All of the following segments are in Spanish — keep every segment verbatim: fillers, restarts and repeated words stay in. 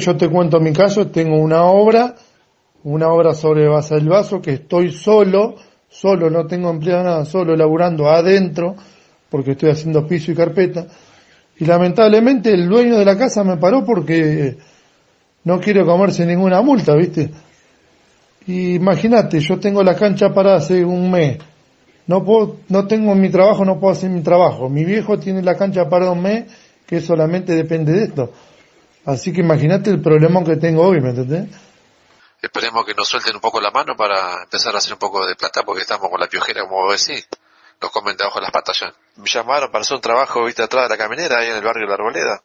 Yo te cuento mi caso, tengo una obra, una obra sobre Basa del Vaso, que estoy solo, solo, no tengo empleado nada, solo laburando adentro, porque estoy haciendo piso y carpeta, y lamentablemente el dueño de la casa me paró porque no quiere comerse ninguna multa, ¿viste? Y imagínate, yo tengo la cancha parada hace un mes, no puedo, no tengo mi trabajo, no puedo hacer mi trabajo, mi viejo tiene la cancha parada un mes, que solamente depende de esto. Así que imagínate el problema que tengo hoy, ¿me entendés? Esperemos que nos suelten un poco la mano para empezar a hacer un poco de plata, porque estamos con la piojera, como vos decís. Nos comen debajo de las patas ya. Me llamaron para hacer un trabajo, viste, atrás de la caminera, ahí en el barrio de la Arboleda.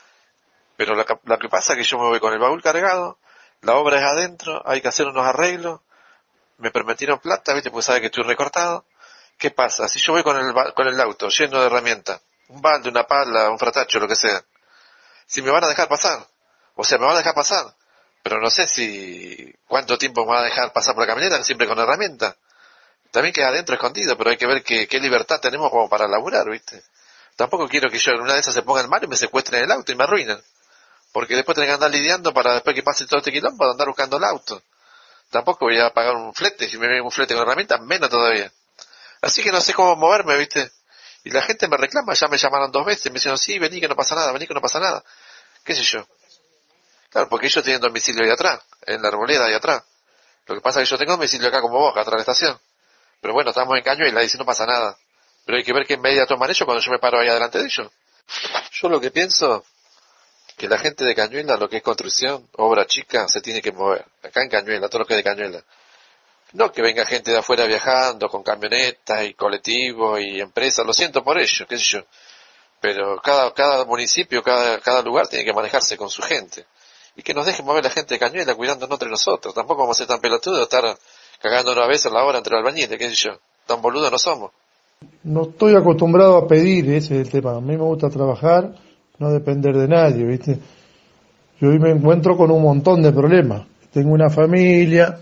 Pero lo que, lo que pasa es que yo me voy con el baúl cargado, la obra es adentro, hay que hacer unos arreglos, me permitieron plata, viste, porque sabe que estoy recortado. ¿Qué pasa? Si yo voy con el, con el auto lleno de herramientas, un balde, una pala, un fratacho, lo que sea, si me van a dejar pasar, o sea, me van a dejar pasar, pero no sé si cuánto tiempo me van a dejar pasar por la camioneta, siempre con herramientas. También queda adentro escondido, pero hay que ver qué, qué libertad tenemos como para laburar, ¿viste? Tampoco quiero que yo en una de esas se pongan mal y me secuestren el auto y me arruinen, porque después tengo que andar lidiando para después que pase todo este quilombo de andar buscando el auto. Tampoco voy a pagar un flete, si me viene un flete con herramientas, menos todavía. Así que no sé cómo moverme, ¿viste? Y la gente me reclama, ya me llamaron dos veces, me dijeron, sí, vení que no pasa nada, vení que no pasa nada. ¿Qué sé yo? Claro, porque ellos tienen domicilio ahí atrás, en la Arboleda ahí atrás. Lo que pasa es que yo tengo domicilio acá como vos, acá atrás de la estación. Pero bueno, estamos en Cañuela y dice no pasa nada. Pero hay que ver qué medida toman ellos cuando yo me paro ahí adelante de ellos. Yo lo que pienso, que la gente de Cañuela, lo que es construcción, obra chica, se tiene que mover. Acá en Cañuela, todo lo que es de Cañuela. No que venga gente de afuera viajando con camionetas y colectivos y empresas, lo siento por ello, qué sé yo. Pero cada, cada municipio, cada, cada lugar tiene que manejarse con su gente. Y que nos dejen mover la gente de Cañuela cuidándonos entre nosotros. Tampoco vamos a ser tan pelotudos, estar cagándonos a veces la hora entre los albañiles, qué sé yo. Tan boludos no somos. No estoy acostumbrado a pedir, ese es el tema. A mí me gusta trabajar, no depender de nadie, ¿viste? Yo hoy me encuentro con un montón de problemas. Tengo una familia,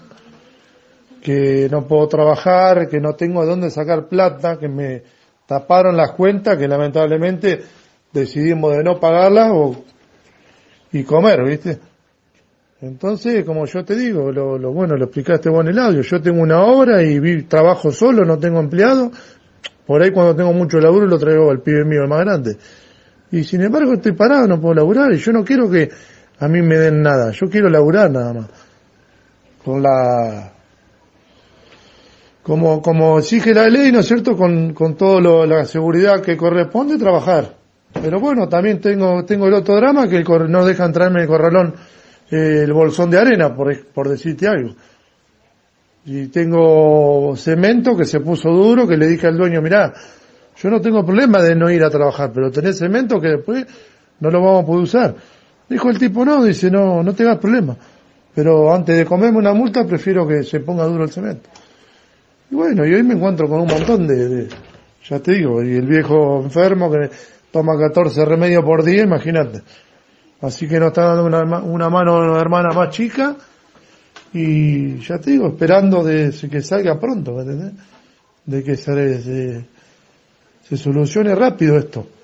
que no puedo trabajar, que no tengo de dónde sacar plata, que me taparon las cuentas, que lamentablemente decidimos de no pagarlas o, y comer, ¿viste? Entonces, como yo te digo, lo, lo bueno, lo explicaste vos en el audio, yo tengo una obra y vi, trabajo solo, no tengo empleado, por ahí cuando tengo mucho laburo lo traigo al pibe mío, el más grande. Y sin embargo estoy parado, no puedo laburar, y yo no quiero que a mí me den nada, yo quiero laburar nada más. Con la... Como, como exige la ley, ¿no es cierto?, con, con toda la seguridad que corresponde trabajar. Pero bueno, también tengo, tengo el otro drama que el cor, no dejan traerme el corralón, eh, el bolsón de arena, por, por decirte algo. Y tengo cemento que se puso duro, que le dije al dueño, mirá, yo no tengo problema de no ir a trabajar, pero tenés cemento que después no lo vamos a poder usar. Dijo el tipo, no, dice, no, no tengas problema. Pero antes de comerme una multa, prefiero que se ponga duro el cemento. Y bueno, y hoy me encuentro con un montón de, de, ya te digo, y el viejo enfermo que toma catorce remedios por día, imagínate. Así que nos está dando una, una mano a una hermana más chica, y ya te digo, esperando de que salga pronto, ¿me entendés? De que se, se, se solucione rápido esto.